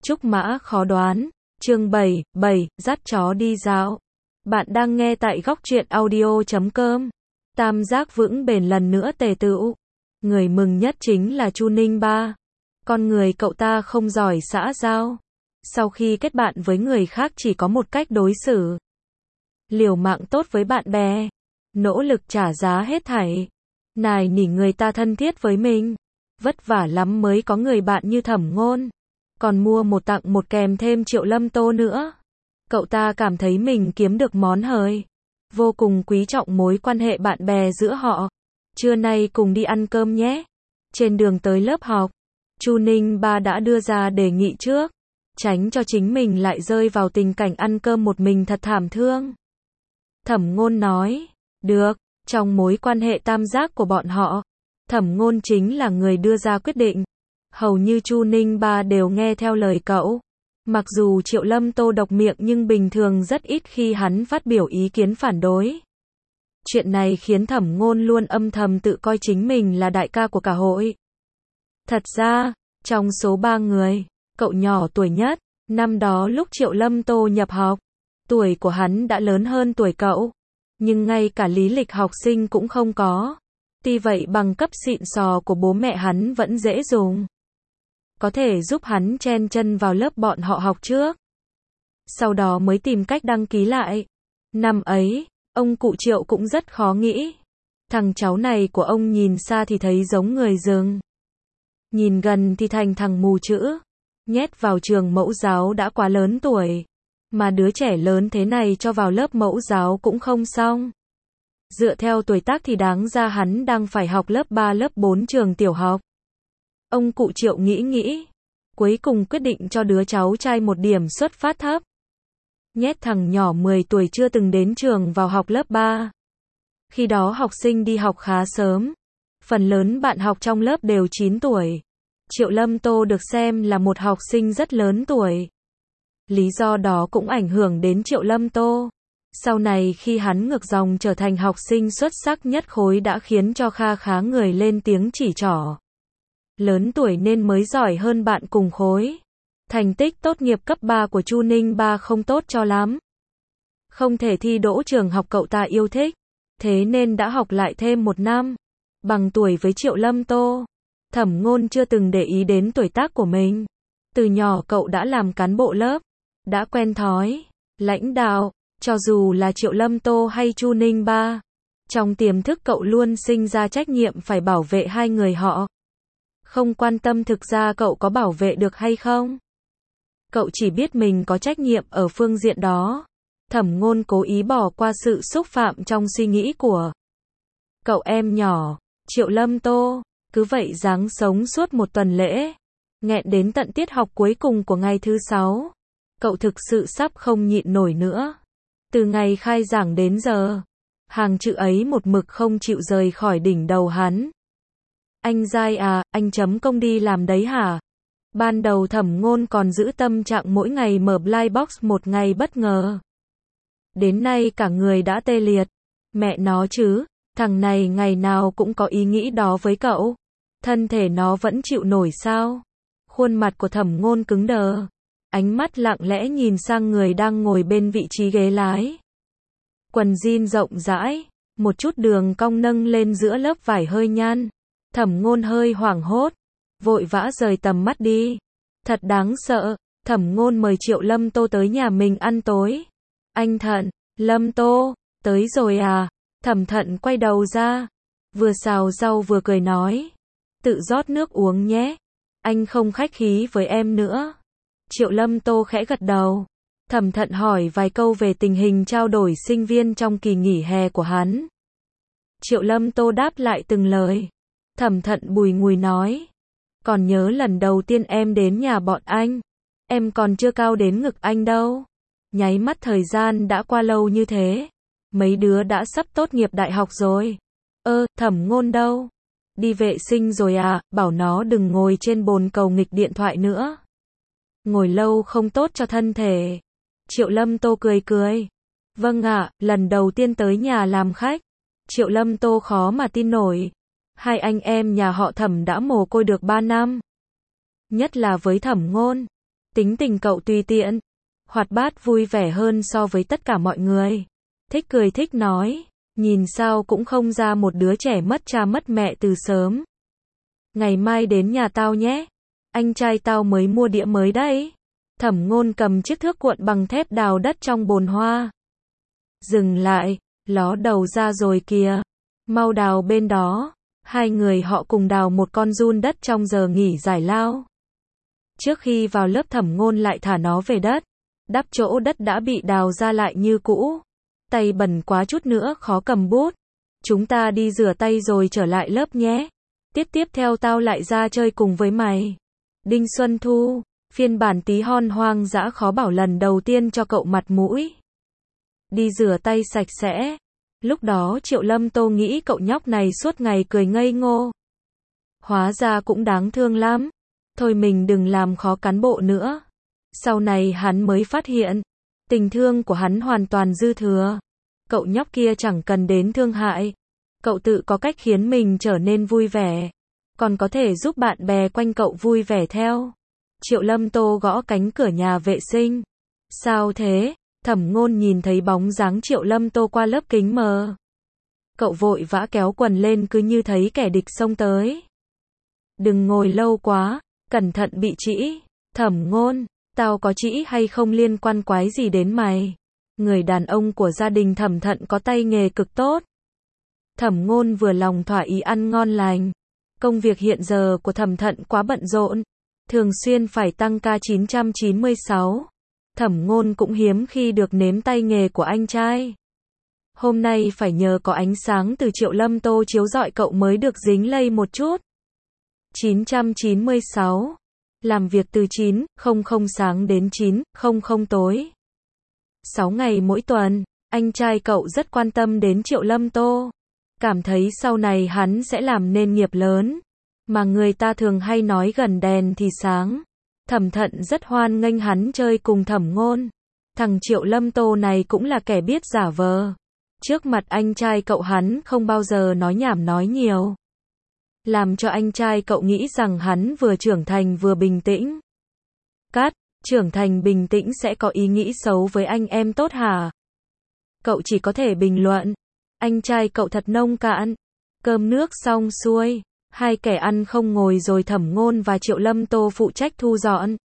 Trúc mã khó đoán. Chương 7, dắt chó đi dạo. Bạn đang nghe tại góc truyện audio.com. Tam giác vững bền lần nữa tề tựu. Người mừng nhất chính là Chu Ninh Ba. Con người cậu ta không giỏi xã giao. Sau khi kết bạn với người khác chỉ có một cách đối xử. Liều mạng tốt với bạn bè. Nỗ lực trả giá hết thảy. Nài nỉ người ta thân thiết với mình. Vất vả lắm mới có người bạn như Thẩm Ngôn. Còn mua một tặng một kèm thêm Triệu Lâm Tô nữa. Cậu ta cảm thấy mình kiếm được món hời. Vô cùng quý trọng mối quan hệ bạn bè giữa họ. Trưa nay cùng đi ăn cơm nhé. Trên đường tới lớp học, Chu Ninh Ba đã đưa ra đề nghị trước. Tránh cho chính mình lại rơi vào tình cảnh ăn cơm một mình thật thảm thương. Thẩm Ngôn nói, được, trong mối quan hệ tam giác của bọn họ, Thẩm Ngôn chính là người đưa ra quyết định. Hầu như Chu Ninh Ba đều nghe theo lời cậu. Mặc dù Triệu Lâm Tô độc miệng nhưng bình thường rất ít khi hắn phát biểu ý kiến phản đối. Chuyện này khiến Thẩm Ngôn luôn âm thầm tự coi chính mình là đại ca của cả hội. Thật ra, trong số 3 người, cậu nhỏ tuổi nhất. Năm đó lúc Triệu Lâm Tô nhập học, tuổi của hắn đã lớn hơn tuổi cậu. Nhưng ngay cả lý lịch học sinh cũng không có. Tuy vậy bằng cấp xịn sò của bố mẹ hắn vẫn dễ dùng. Có thể giúp hắn chen chân vào lớp bọn họ học trước. Sau đó mới tìm cách đăng ký lại. Năm ấy, ông cụ Triệu cũng rất khó nghĩ. Thằng cháu này của ông nhìn xa thì thấy giống người rừng. Nhìn gần thì thành thằng mù chữ. Nhét vào trường mẫu giáo đã quá lớn tuổi. Mà đứa trẻ lớn thế này cho vào lớp mẫu giáo cũng không xong. Dựa theo tuổi tác thì đáng ra hắn đang phải học lớp 3 lớp 4 trường tiểu học. Ông cụ Triệu nghĩ. Cuối cùng quyết định cho đứa cháu trai một điểm xuất phát thấp. Nhét thằng nhỏ 10 tuổi chưa từng đến trường vào học lớp 3. Khi đó học sinh đi học khá sớm. Phần lớn bạn học trong lớp đều 9 tuổi. Triệu Lâm Tô được xem là một học sinh rất lớn tuổi. Lý do đó cũng ảnh hưởng đến Triệu Lâm Tô. Sau này khi hắn ngược dòng trở thành học sinh xuất sắc nhất khối đã khiến cho kha khá người lên tiếng chỉ trỏ. Lớn tuổi nên mới giỏi hơn bạn cùng khối. Thành tích tốt nghiệp cấp 3 của Chu Ninh Ba không tốt cho lắm. Không thể thi đỗ trường học cậu ta yêu thích. Thế nên đã học lại thêm 1 năm. Bằng tuổi với Triệu Lâm Tô. Thẩm Ngôn chưa từng để ý đến tuổi tác của mình. Từ nhỏ cậu đã làm cán bộ lớp. Đã quen thói lãnh đạo. Cho dù là Triệu Lâm Tô hay Chu Ninh Ba. Trong tiềm thức cậu luôn sinh ra trách nhiệm phải bảo vệ hai người họ. Không quan tâm thực ra cậu có bảo vệ được hay không. Cậu chỉ biết mình có trách nhiệm ở phương diện đó. Thẩm Ngôn cố ý bỏ qua sự xúc phạm trong suy nghĩ của cậu em nhỏ, Triệu Lâm Tô. Cứ vậy giáng sống suốt một tuần lễ. Nghẹn đến tận tiết học cuối cùng của ngày thứ 6. Cậu thực sự sắp không nhịn nổi nữa. Từ ngày khai giảng đến giờ, hàng chữ ấy một mực không chịu rời khỏi đỉnh đầu hắn. Anh dai à, anh chấm công đi làm đấy hả? Ban đầu Thẩm Ngôn còn giữ tâm trạng mỗi ngày mở blind box một ngày bất ngờ. Đến nay cả người đã tê liệt. Mẹ nó chứ, thằng này ngày nào cũng có ý nghĩ đó với cậu. Thân thể nó vẫn chịu nổi sao? Khuôn mặt của Thẩm Ngôn cứng đờ. Ánh mắt lặng lẽ nhìn sang người đang ngồi bên vị trí ghế lái. Quần jean rộng rãi, một chút đường cong nâng lên giữa lớp vải hơi nhăn. Thẩm Ngôn hơi hoảng hốt, vội vã rời tầm mắt đi. Thật đáng sợ. Thẩm Ngôn mời Triệu Lâm Tô tới nhà mình ăn tối. Anh Thận, Lâm Tô, tới rồi à? Thẩm Thận quay đầu ra, vừa xào rau vừa cười nói. Tự rót nước uống nhé. Anh không khách khí với em nữa. Triệu Lâm Tô khẽ gật đầu. Thẩm Thận hỏi vài câu về tình hình trao đổi sinh viên trong kỳ nghỉ hè của hắn. Triệu Lâm Tô đáp lại từng lời. Thẩm Thận bùi ngùi nói. Còn nhớ lần đầu tiên em đến nhà bọn anh. Em còn chưa cao đến ngực anh đâu. Nháy mắt thời gian đã qua lâu như thế. Mấy đứa đã sắp tốt nghiệp đại học rồi. Thẩm Ngôn đâu? Đi vệ sinh rồi à, bảo nó đừng ngồi trên bồn cầu nghịch điện thoại nữa. Ngồi lâu không tốt cho thân thể. Triệu Lâm Tô cười. Vâng ạ, lần đầu tiên tới nhà làm khách. Triệu Lâm Tô khó mà tin nổi. Hai anh em nhà họ Thẩm đã mồ côi được 3 năm. Nhất là với Thẩm Ngôn. Tính tình cậu tùy tiện, hoạt bát vui vẻ hơn so với tất cả mọi người. Thích cười thích nói, nhìn sao cũng không ra một đứa trẻ mất cha mất mẹ từ sớm. Ngày mai đến nhà tao nhé. Anh trai tao mới mua đĩa mới đấy. Thẩm Ngôn cầm chiếc thước cuộn bằng thép đào đất trong bồn hoa. Dừng lại, ló đầu ra rồi kìa. Mau đào bên đó. Hai người họ cùng đào một con giun đất trong giờ nghỉ giải lao. Trước khi vào lớp Thẩm Ngôn lại thả nó về đất. Đắp chỗ đất đã bị đào ra lại như cũ. Tay bẩn quá chút nữa khó cầm bút. Chúng ta đi rửa tay rồi trở lại lớp nhé. Tiếp theo tao lại ra chơi cùng với mày. Đinh Xuân Thu, phiên bản tí hon hoang dã khó bảo lần đầu tiên cho cậu mặt mũi. Đi rửa tay sạch sẽ. Lúc đó Triệu Lâm Tô nghĩ cậu nhóc này suốt ngày cười ngây ngô. Hóa ra cũng đáng thương lắm. Thôi mình đừng làm khó cán bộ nữa. Sau này hắn mới phát hiện, tình thương của hắn hoàn toàn dư thừa. Cậu nhóc kia chẳng cần đến thương hại. Cậu tự có cách khiến mình trở nên vui vẻ. Còn có thể giúp bạn bè quanh cậu vui vẻ theo. Triệu Lâm Tô gõ cánh cửa nhà vệ sinh. Sao thế? Thẩm Ngôn nhìn thấy bóng dáng Triệu Lâm Tô qua lớp kính mờ. Cậu vội vã kéo quần lên cứ như thấy kẻ địch xông tới. Đừng ngồi lâu quá, cẩn thận bị trĩ. Thẩm Ngôn, tao có trĩ hay không liên quan quái gì đến mày. Người đàn ông của gia đình Thẩm Thận có tay nghề cực tốt. Thẩm Ngôn vừa lòng thỏa ý ăn ngon lành. Công việc hiện giờ của Thẩm Thận quá bận rộn, thường xuyên phải tăng ca 996. Thẩm Ngôn cũng hiếm khi được nếm tay nghề của anh trai. Hôm nay phải nhờ có ánh sáng từ Triệu Lâm Tô chiếu rọi cậu mới được dính lây một chút. 996. Làm việc từ 9:00 sáng đến 9:00 tối. 6 ngày mỗi tuần, anh trai cậu rất quan tâm đến Triệu Lâm Tô. Cảm thấy sau này hắn sẽ làm nên nghiệp lớn. Mà người ta thường hay nói gần đèn thì sáng. Thẩm Thận rất hoan nghênh hắn chơi cùng Thẩm Ngôn. Thằng Triệu Lâm Tô này cũng là kẻ biết giả vờ. Trước mặt anh trai cậu hắn không bao giờ nói nhảm nói nhiều. Làm cho anh trai cậu nghĩ rằng hắn vừa trưởng thành vừa bình tĩnh. Cắt, trưởng thành bình tĩnh sẽ có ý nghĩ xấu với anh em tốt hả? Cậu chỉ có thể bình luận. Anh trai cậu thật nông cạn. Cơm nước xong xuôi. Hai kẻ ăn không ngồi rồi Thẩm Ngôn và Triệu Lâm Tô phụ trách thu dọn.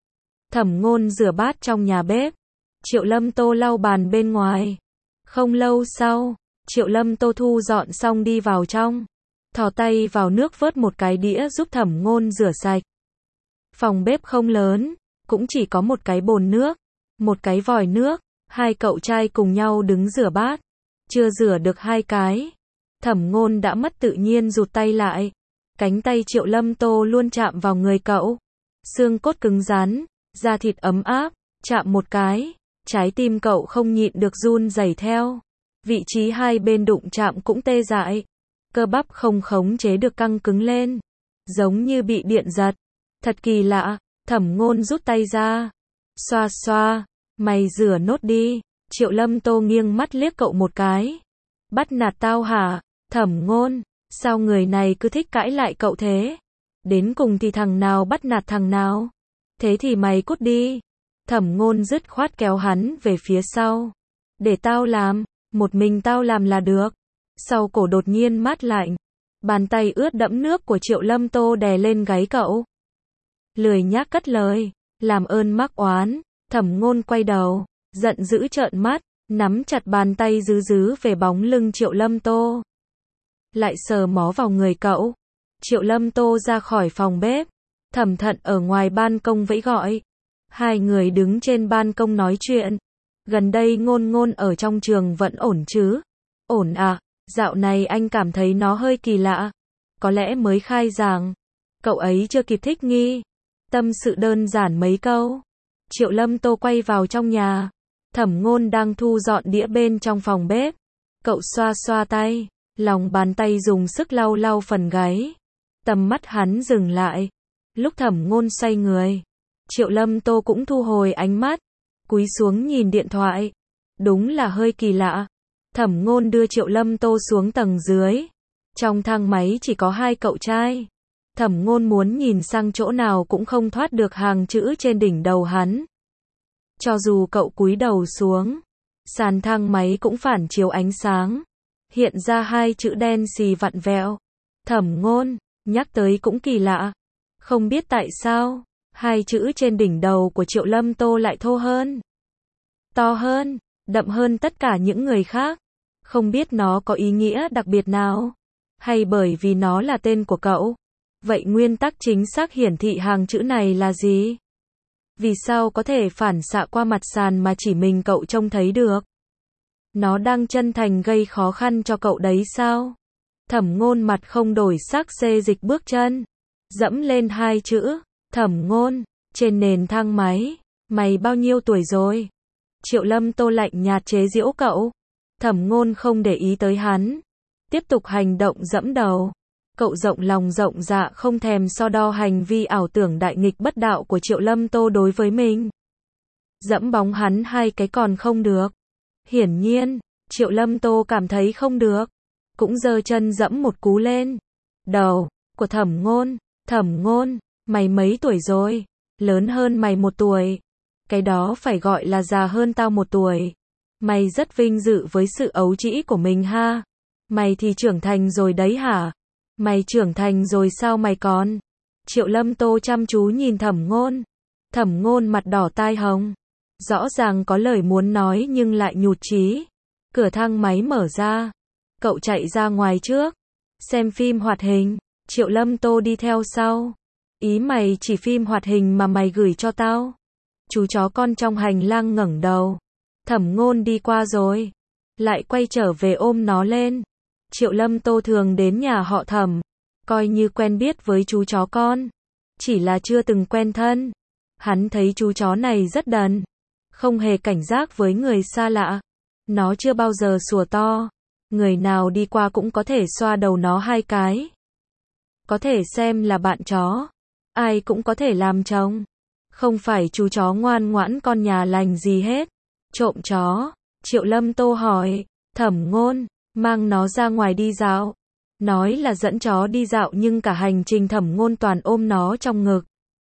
Thẩm Ngôn rửa bát trong nhà bếp. Triệu Lâm Tô lau bàn bên ngoài. Không lâu sau, Triệu Lâm Tô thu dọn xong đi vào trong. Thò tay vào nước vớt một cái đĩa giúp Thẩm Ngôn rửa sạch. Phòng bếp không lớn, cũng chỉ có một cái bồn nước, một cái vòi nước. Hai cậu trai cùng nhau đứng rửa bát. Chưa rửa được hai cái, Thẩm Ngôn đã mất tự nhiên rụt tay lại. Cánh tay Triệu Lâm Tô luôn chạm vào người cậu. Xương cốt cứng rắn, da thịt ấm áp, chạm một cái, trái tim cậu không nhịn được run rẩy theo. Vị trí hai bên đụng chạm cũng tê dại. Cơ bắp không khống chế được căng cứng lên, giống như bị điện giật. Thật kỳ lạ. Thẩm Ngôn rút tay ra. Xoa xoa, mày rửa nốt đi. Triệu Lâm Tô nghiêng mắt liếc cậu một cái. Bắt nạt tao hả? Thẩm Ngôn, sao người này cứ thích cãi lại cậu thế? Đến cùng thì thằng nào bắt nạt thằng nào? Thế thì mày cút đi. Thẩm Ngôn dứt khoát kéo hắn về phía sau. Để tao làm, một mình tao làm là được. Sau cổ đột nhiên mát lạnh. Bàn tay ướt đẫm nước của Triệu Lâm Tô đè lên gáy cậu. Lười nhác cất lời. Làm ơn mắc oán. Thẩm Ngôn quay đầu, giận dữ trợn mắt, nắm chặt bàn tay dứ về bóng lưng Triệu Lâm Tô. Lại sờ mó vào người cậu. Triệu Lâm Tô ra khỏi phòng bếp. Thẩm Thận ở ngoài ban công vẫy gọi. Hai người đứng trên ban công nói chuyện. Gần đây Ngôn Ngôn ở trong trường vẫn ổn chứ? Ổn à, dạo này anh cảm thấy nó hơi kỳ lạ. Có lẽ mới khai giảng, cậu ấy chưa kịp thích nghi. Tâm sự đơn giản mấy câu. Triệu Lâm Tô quay vào trong nhà. Thẩm Ngôn đang thu dọn đĩa bên trong phòng bếp. Cậu xoa xoa tay, lòng bàn tay dùng sức lau lau phần gáy. Tầm mắt hắn dừng lại. Lúc Thẩm Ngôn xoay người, Triệu Lâm Tô cũng thu hồi ánh mắt, cúi xuống nhìn điện thoại. Đúng là hơi kỳ lạ. Thẩm Ngôn đưa Triệu Lâm Tô xuống tầng dưới. Trong thang máy chỉ có hai cậu trai. Thẩm Ngôn muốn nhìn sang chỗ nào cũng không thoát được hàng chữ trên đỉnh đầu hắn. Cho dù cậu cúi đầu xuống, sàn thang máy cũng phản chiếu ánh sáng, hiện ra hai chữ đen xì vặn vẹo. Thẩm Ngôn, nhắc tới cũng kỳ lạ. Không biết tại sao, hai chữ trên đỉnh đầu của Triệu Lâm Tô lại thô hơn, to hơn, đậm hơn tất cả những người khác. Không biết nó có ý nghĩa đặc biệt nào, hay bởi vì nó là tên của cậu. Vậy nguyên tắc chính xác hiển thị hàng chữ này là gì? Vì sao có thể phản xạ qua mặt sàn mà chỉ mình cậu trông thấy được? Nó đang chân thành gây khó khăn cho cậu đấy sao? Thẩm Ngôn mặt không đổi sắc xê dịch bước chân, dẫm lên hai chữ. Thẩm Ngôn, trên nền thang máy, mày bao nhiêu tuổi rồi? Triệu Lâm Tô lạnh nhạt chế giễu cậu. Thẩm Ngôn không để ý tới hắn, tiếp tục hành động dẫm đầu. Cậu rộng lòng rộng dạ không thèm so đo hành vi ảo tưởng đại nghịch bất đạo của Triệu Lâm Tô đối với mình. Dẫm bóng hắn hai cái còn không được. Hiển nhiên, Triệu Lâm Tô cảm thấy không được, cũng giơ chân dẫm một cú lên đầu của Thẩm Ngôn. Thẩm Ngôn, mày mấy tuổi rồi? Lớn hơn mày 1 tuổi. Cái đó phải gọi là già hơn tao 1 tuổi. Mày rất vinh dự với sự ấu trĩ của mình ha. Mày thì trưởng thành rồi đấy hả? Mày trưởng thành rồi sao mày còn? Triệu Lâm Tô chăm chú nhìn Thẩm Ngôn. Thẩm Ngôn mặt đỏ tai hồng, rõ ràng có lời muốn nói nhưng lại nhụt chí. Cửa thang máy mở ra, cậu chạy ra ngoài trước, xem phim hoạt hình. Triệu Lâm Tô đi theo sau. Ý mày chỉ phim hoạt hình mà mày gửi cho tao? Chú chó con trong hành lang ngẩng đầu. Thẩm Ngôn đi qua rồi, lại quay trở về ôm nó lên. Triệu Lâm Tô thường đến nhà họ Thẩm, coi như quen biết với chú chó con, chỉ là chưa từng quen thân. Hắn thấy chú chó này rất đần, không hề cảnh giác với người xa lạ. Nó chưa bao giờ sủa to, người nào đi qua cũng có thể xoa đầu nó 2 cái. Có thể xem là bạn chó, ai cũng có thể làm chồng. Không phải chú chó ngoan ngoãn con nhà lành gì hết. Trộm chó? Triệu Lâm Tô hỏi. Thẩm Ngôn, mang nó ra ngoài đi dạo. Nói là dẫn chó đi dạo nhưng cả hành trình Thẩm Ngôn toàn ôm nó trong ngực.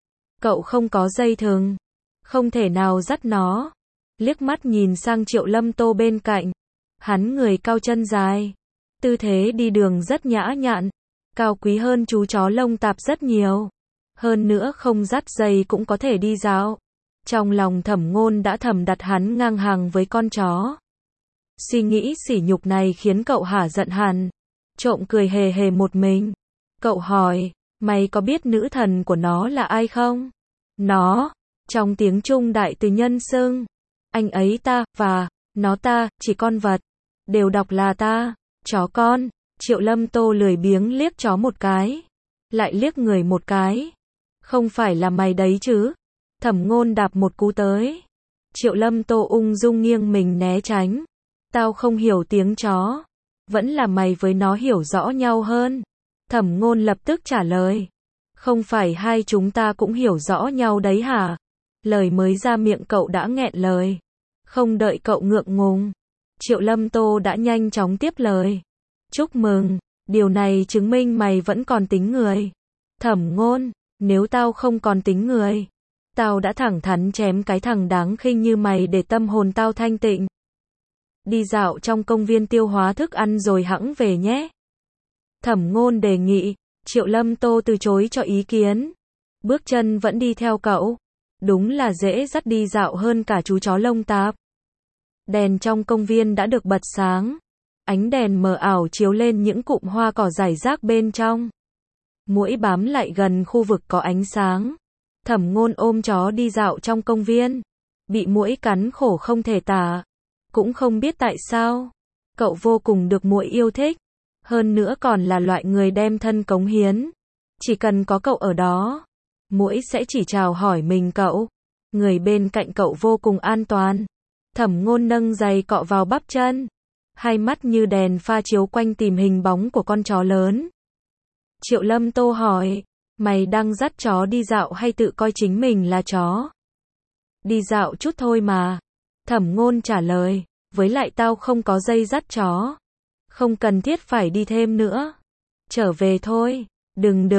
Cậu không có dây thừng, không thể nào dắt nó. Liếc mắt nhìn sang Triệu Lâm Tô bên cạnh. Hắn người cao chân dài, tư thế đi đường rất nhã nhặn, cao quý hơn chú chó lông tạp rất nhiều. Hơn nữa không dắt dây cũng có thể đi dạo. Trong lòng Thẩm Ngôn đã thầm đặt hắn ngang hàng với con chó. Suy nghĩ sỉ nhục này khiến cậu hả giận hẳn. Trộm cười hề hề một mình. Cậu hỏi, mày có biết nữ thần của nó là ai không? Nó, trong tiếng Trung đại từ nhân xưng. Anh ấy ta, và, nó ta, chỉ con vật. Đều đọc là ta, chó con. Triệu Lâm Tô lười biếng liếc chó một cái. Lại liếc người một cái. Không phải là mày đấy chứ? Thẩm Ngôn đạp một cú tới. Triệu Lâm Tô ung dung nghiêng mình né tránh. Tao không hiểu tiếng chó. Vẫn là mày với nó hiểu rõ nhau hơn. Thẩm Ngôn lập tức trả lời. Không phải hai chúng ta cũng hiểu rõ nhau đấy hả? Lời mới ra miệng cậu đã nghẹn lời. Không đợi cậu ngượng ngùng, Triệu Lâm Tô đã nhanh chóng tiếp lời. Chúc mừng, điều này chứng minh mày vẫn còn tính người. Thẩm Ngôn, nếu tao không còn tính người, tao đã thẳng thắn chém cái thằng đáng khinh như mày để tâm hồn tao thanh tịnh. Đi dạo trong công viên tiêu hóa thức ăn rồi hẵng về nhé. Thẩm Ngôn đề nghị. Triệu Lâm Tô từ chối cho ý kiến. Bước chân vẫn đi theo cậu. Đúng là dễ dắt đi dạo hơn cả chú chó lông tạp. Đèn trong công viên đã được bật sáng. Ánh đèn mờ ảo chiếu lên những cụm hoa cỏ rải rác bên trong. Muỗi bám lại gần khu vực có ánh sáng. Thẩm Ngôn ôm chó đi dạo trong công viên. Bị muỗi cắn khổ không thể tả. Cũng không biết tại sao. Cậu vô cùng được muỗi yêu thích. Hơn nữa còn là loại người đem thân cống hiến. Chỉ cần có cậu ở đó, muỗi sẽ chỉ chào hỏi mình cậu. Người bên cạnh cậu vô cùng an toàn. Thẩm Ngôn nâng giày cọ vào bắp chân. Hai mắt như đèn pha chiếu quanh tìm hình bóng của con chó lớn. Triệu Lâm Tô hỏi, mày đang dắt chó đi dạo hay tự coi chính mình là chó? Đi dạo chút thôi mà. Thẩm Ngôn trả lời, với lại tao không có dây dắt chó. Không cần thiết phải đi thêm nữa. Trở về thôi. Đừng.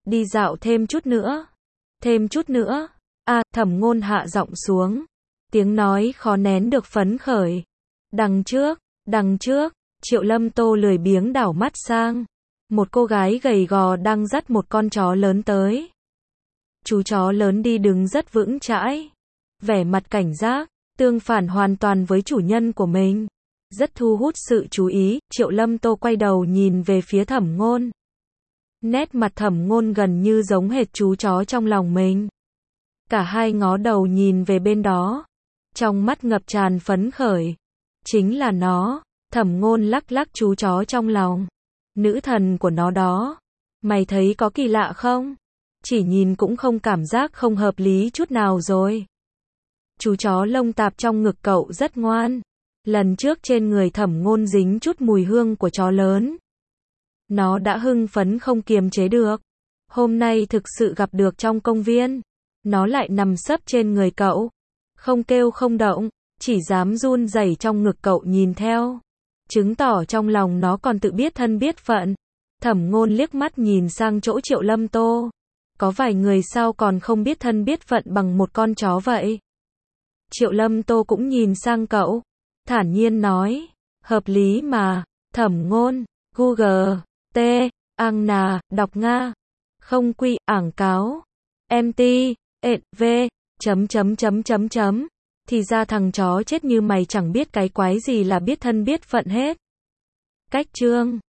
Đi dạo thêm chút nữa. Thêm chút nữa. Thẩm Ngôn hạ giọng xuống. Tiếng nói khó nén được phấn khởi. Đằng trước, Triệu Lâm Tô lười biếng đảo mắt sang. Một cô gái gầy gò đang dắt một con chó lớn tới. Chú chó lớn đi đứng rất vững chãi. Vẻ mặt cảnh giác, tương phản hoàn toàn với chủ nhân của mình. Rất thu hút sự chú ý, Triệu Lâm Tô quay đầu nhìn về phía Thẩm Ngôn. Nét mặt Thẩm Ngôn gần như giống hệt chú chó trong lòng mình. Cả hai ngó đầu nhìn về bên đó. Trong mắt ngập tràn phấn khởi. Chính là nó. Thẩm Ngôn lắc lắc chú chó trong lòng. Nữ thần của nó đó. Mày thấy có kỳ lạ không? Chỉ nhìn cũng không cảm giác không hợp lý chút nào rồi. Chú chó lông tạp trong ngực cậu rất ngoan. Lần trước trên người Thẩm Ngôn dính chút mùi hương của chó lớn. Nó đã hưng phấn không kiềm chế được. Hôm nay thực sự gặp được trong công viên. Nó lại nằm sấp trên người cậu. Không kêu không động, chỉ dám run rẩy trong ngực cậu nhìn theo. Chứng tỏ trong lòng nó còn tự biết thân biết phận. Thẩm Ngôn liếc mắt nhìn sang chỗ Triệu Lâm Tô. Có vài người sao còn không biết thân biết phận bằng một con chó vậy? Triệu Lâm Tô cũng nhìn sang cậu. Thản nhiên nói. Hợp lý mà. Thẩm Ngôn. Google. T. Ang đọc Nga. Không quy, ảng cáo. MT. V. Thì ra thằng chó chết như mày chẳng biết cái quái gì là biết thân biết phận hết. Cách chương